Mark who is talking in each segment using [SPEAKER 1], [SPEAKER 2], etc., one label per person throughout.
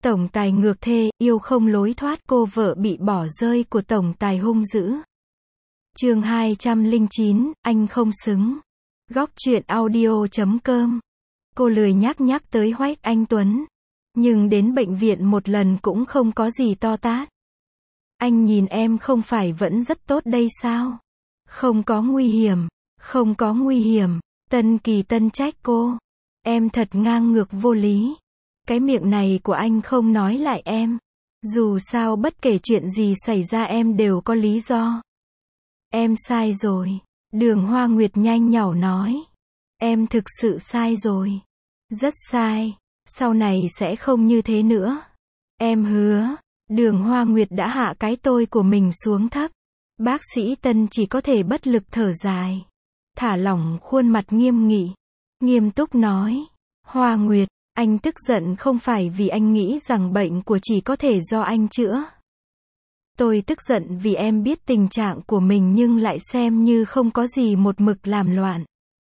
[SPEAKER 1] Tổng tài ngược thê, yêu không lối thoát, cô vợ bị bỏ rơi của tổng tài hung dữ. Chương 209, anh không xứng. Góc truyện audio.com. Cô lười nhắc tới Hoác Anh Tuấn. Nhưng đến bệnh viện một lần cũng không có gì to tát. Anh nhìn em không phải vẫn rất tốt đây sao? Không có nguy hiểm. Không có nguy hiểm. Tân Kỳ Tân trách cô. Em thật ngang ngược vô lý. Cái miệng này của anh không nói lại em. Dù sao bất kể chuyện gì xảy ra em đều có lý do. Em sai rồi. Đường Hoa Nguyệt nhanh nhảu nói. Em thực sự sai rồi. Rất sai. Sau này sẽ không như thế nữa. Em hứa. Đường Hoa Nguyệt đã hạ cái tôi của mình xuống thấp. Bác sĩ Tân chỉ có thể bất lực thở dài. Thả lỏng khuôn mặt nghiêm nghị. Nghiêm túc nói. Hoa Nguyệt, anh tức giận không phải vì anh nghĩ rằng bệnh của chị có thể do anh chữa. Tôi tức giận vì em biết tình trạng của mình nhưng lại xem như không có gì, một mực làm loạn.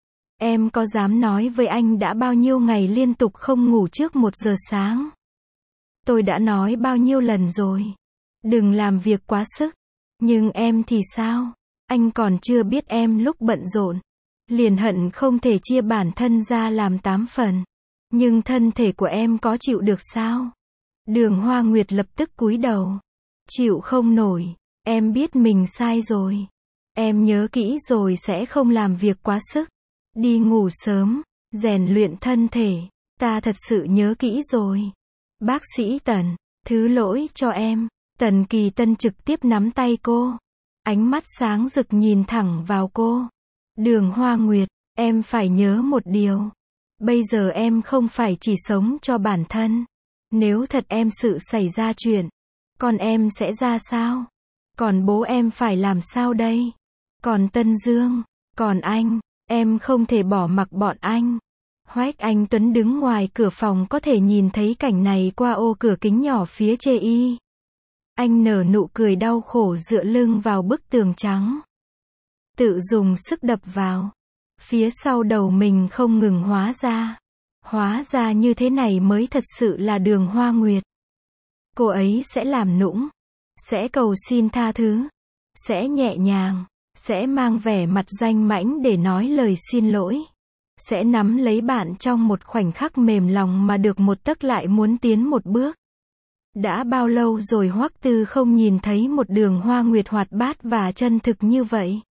[SPEAKER 1] Em có dám nói với anh đã bao nhiêu ngày liên tục không ngủ trước 1 giờ sáng. Tôi đã nói bao nhiêu lần rồi. Đừng làm việc quá sức. Nhưng em thì sao? Anh còn chưa biết em lúc bận rộn. Liền hận không thể chia bản thân ra làm 8 phần. Nhưng thân thể của em có chịu được sao? Đường Hoa Nguyệt lập tức cúi đầu. Chịu không nổi. Em biết mình sai rồi. Em nhớ kỹ rồi sẽ không làm việc quá sức. Đi ngủ sớm. Rèn luyện thân thể. Ta thật sự nhớ kỹ rồi. Bác sĩ Tần, thứ lỗi cho em. Tần Kỳ Tân trực tiếp nắm tay cô. Ánh mắt sáng rực nhìn thẳng vào cô. Đường Hoa Nguyệt, em phải nhớ một điều. Bây giờ em không phải chỉ sống cho bản thân. Nếu thật em sự xảy ra chuyện, con em sẽ ra sao? Còn bố em phải làm sao đây? Còn Tân Dương, còn anh, em không thể bỏ mặc bọn anh. Hoác Anh Tuấn đứng ngoài cửa phòng có thể nhìn thấy cảnh này qua ô cửa kính nhỏ phía chê y. Anh nở nụ cười đau khổ dựa lưng vào bức tường trắng. Tự dùng sức đập vào. Phía sau đầu mình không ngừng hóa ra. Hóa ra như thế này mới thật sự là Đường Hoa Nguyệt. Cô ấy sẽ làm nũng. Sẽ cầu xin tha thứ. Sẽ nhẹ nhàng. Sẽ mang vẻ mặt danh mãnh để nói lời xin lỗi. Sẽ nắm lấy bạn trong một khoảnh khắc mềm lòng mà được một tấc lại muốn tiến một bước. Đã bao lâu rồi Hoắc Tư không nhìn thấy một Đường Hoa Nguyệt hoạt bát và chân thực như vậy.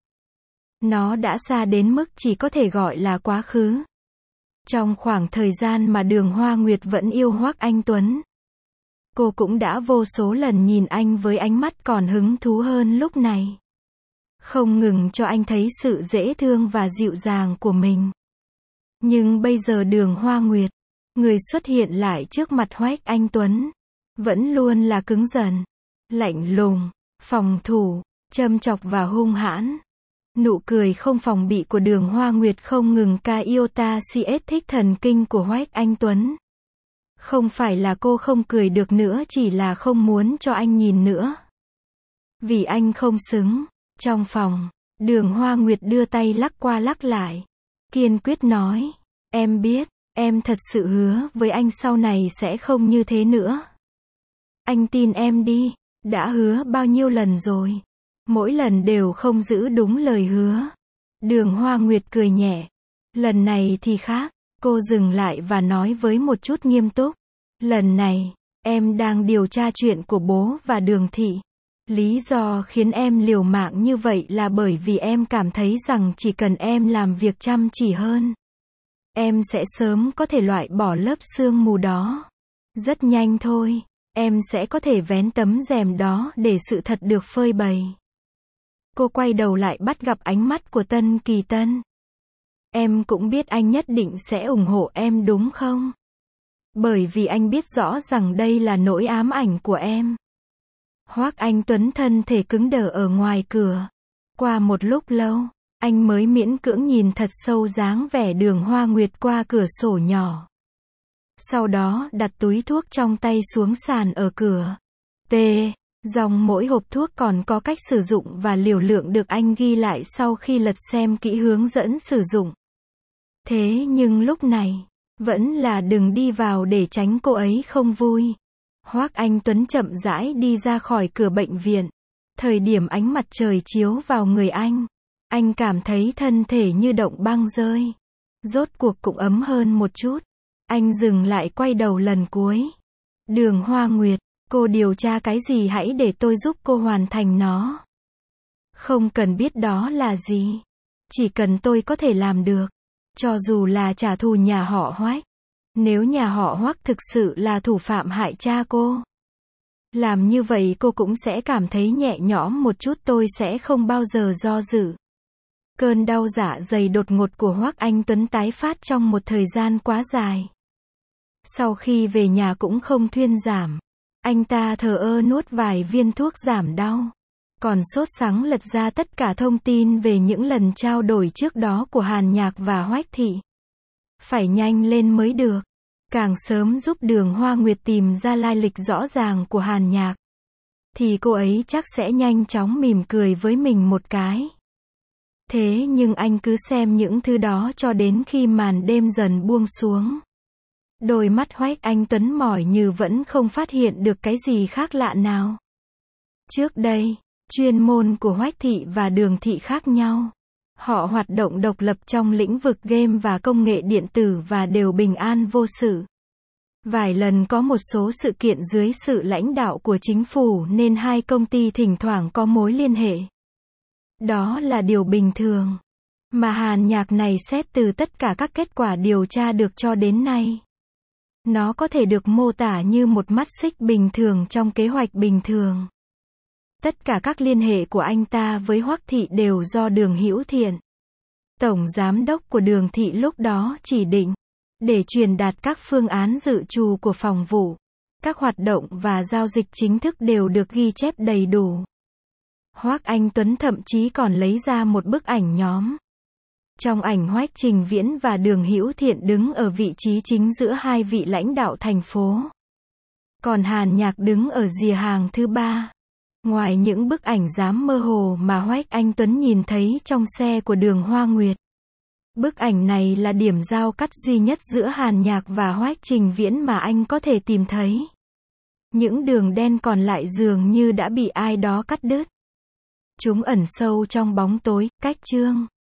[SPEAKER 1] Nó đã xa đến mức chỉ có thể gọi là quá khứ. Trong khoảng thời gian mà Đường Hoa Nguyệt vẫn yêu Hoác Anh Tuấn, cô cũng đã vô số lần nhìn anh với ánh mắt còn hứng thú hơn lúc này. Không ngừng cho anh thấy sự dễ thương và dịu dàng của mình. Nhưng bây giờ Đường Hoa Nguyệt, người xuất hiện lại trước mặt Hoác Anh Tuấn, vẫn luôn là cứng rắn, lạnh lùng, phòng thủ, châm chọc và hung hãn. Nụ cười không phòng bị của Đường Hoa Nguyệt không ngừng ca iota siết thích thần kinh của Hoác Anh Tuấn. Không phải là cô không cười được nữa, chỉ là không muốn cho anh nhìn nữa. Vì anh không xứng. Trong phòng, Đường Hoa Nguyệt đưa tay lắc qua lắc lại. Kiên quyết nói. Em biết, em thật sự hứa với anh sau này sẽ không như thế nữa. Anh tin em đi. Đã hứa bao nhiêu lần rồi. Mỗi lần đều không giữ đúng lời hứa. Đường Hoa Nguyệt cười nhẹ. Lần này thì khác. Cô dừng lại và nói với một chút nghiêm túc. Lần này, em đang điều tra chuyện của bố và Đường thị. Lý do khiến em liều mạng như vậy là bởi vì em cảm thấy rằng chỉ cần em làm việc chăm chỉ hơn, em sẽ sớm có thể loại bỏ lớp sương mù đó. Rất nhanh thôi, em sẽ có thể vén tấm rèm đó để sự thật được phơi bày. Cô quay đầu lại bắt gặp ánh mắt của Tân Kỳ Tân. Em cũng biết anh nhất định sẽ ủng hộ em đúng không? Bởi vì anh biết rõ rằng đây là nỗi ám ảnh của em. Hoác Anh Tuấn thân thể cứng đờ ở ngoài cửa. Qua một lúc lâu, anh mới miễn cưỡng nhìn thật sâu dáng vẻ Đường Hoa Nguyệt qua cửa sổ nhỏ. Sau đó đặt túi thuốc trong tay xuống sàn ở cửa. Dòng mỗi hộp thuốc còn có cách sử dụng và liều lượng được anh ghi lại sau khi lật xem kỹ hướng dẫn sử dụng. Thế nhưng lúc này, vẫn là đừng đi vào để tránh cô ấy không vui. Hoắc Anh Tuấn chậm rãi đi ra khỏi cửa bệnh viện. Thời điểm ánh mặt trời chiếu vào người anh cảm thấy thân thể như động băng rơi. Rốt cuộc cũng ấm hơn một chút. Anh dừng lại quay đầu lần cuối. Đường Hoa Nguyệt, cô điều tra cái gì hãy để tôi giúp cô hoàn thành nó. Không cần biết đó là gì. Chỉ cần tôi có thể làm được. Cho dù là trả thù nhà họ Hoắc. Nếu nhà họ Hoắc thực sự là thủ phạm hại cha cô. Làm như vậy cô cũng sẽ cảm thấy nhẹ nhõm một chút, tôi sẽ không bao giờ do dự. Cơn đau dạ dày đột ngột của Hoắc Anh Tuấn tái phát trong một thời gian quá dài. Sau khi về nhà cũng không thuyên giảm. Anh ta thờ ơ nuốt vài viên thuốc giảm đau. Còn sốt sắng lật ra tất cả thông tin về những lần trao đổi trước đó của Hàn Nhạc và Hoắc Thị. Phải nhanh lên mới được. Càng sớm giúp Đường Hoa Nguyệt tìm ra lai lịch rõ ràng của Hàn Nhạc, thì cô ấy chắc sẽ nhanh chóng mỉm cười với mình một cái. Thế nhưng anh cứ xem những thứ đó cho đến khi màn đêm dần buông xuống. Đôi mắt Hoắc Anh Tuấn mỏi như vẫn không phát hiện được cái gì khác lạ nào. Trước đây, chuyên môn của Hoắc Thị và Đường Thị khác nhau. Họ hoạt động độc lập trong lĩnh vực game và công nghệ điện tử và đều bình an vô sự. Vài lần có một số sự kiện dưới sự lãnh đạo của chính phủ nên hai công ty thỉnh thoảng có mối liên hệ. Đó là điều bình thường. Mà Hàn Nhạc này xét từ tất cả các kết quả điều tra được cho đến nay. Nó có thể được mô tả như một mắt xích bình thường trong kế hoạch bình thường. Tất cả các liên hệ của anh ta với Hoắc Thị đều do Đường Hữu Thiện, tổng giám đốc của Đường Thị lúc đó chỉ định, để truyền đạt các phương án dự trù của phòng vụ. Các hoạt động và giao dịch chính thức đều được ghi chép đầy đủ. Hoắc Anh Tuấn thậm chí còn lấy ra một bức ảnh nhóm. Trong ảnh Hoắc Trình Viễn và Đường Hữu Thiện đứng ở vị trí chính giữa hai vị lãnh đạo thành phố. Còn Hàn Nhạc đứng ở rìa hàng thứ ba. Ngoài những bức ảnh dám mơ hồ mà Hoắc Anh Tuấn nhìn thấy trong xe của Đường Hoa Nguyệt. Bức ảnh này là điểm giao cắt duy nhất giữa Hàn Nhạc và Hoắc Trình Viễn mà anh có thể tìm thấy. Những đường đen còn lại dường như đã bị ai đó cắt đứt. Chúng ẩn sâu trong bóng tối, cách chương.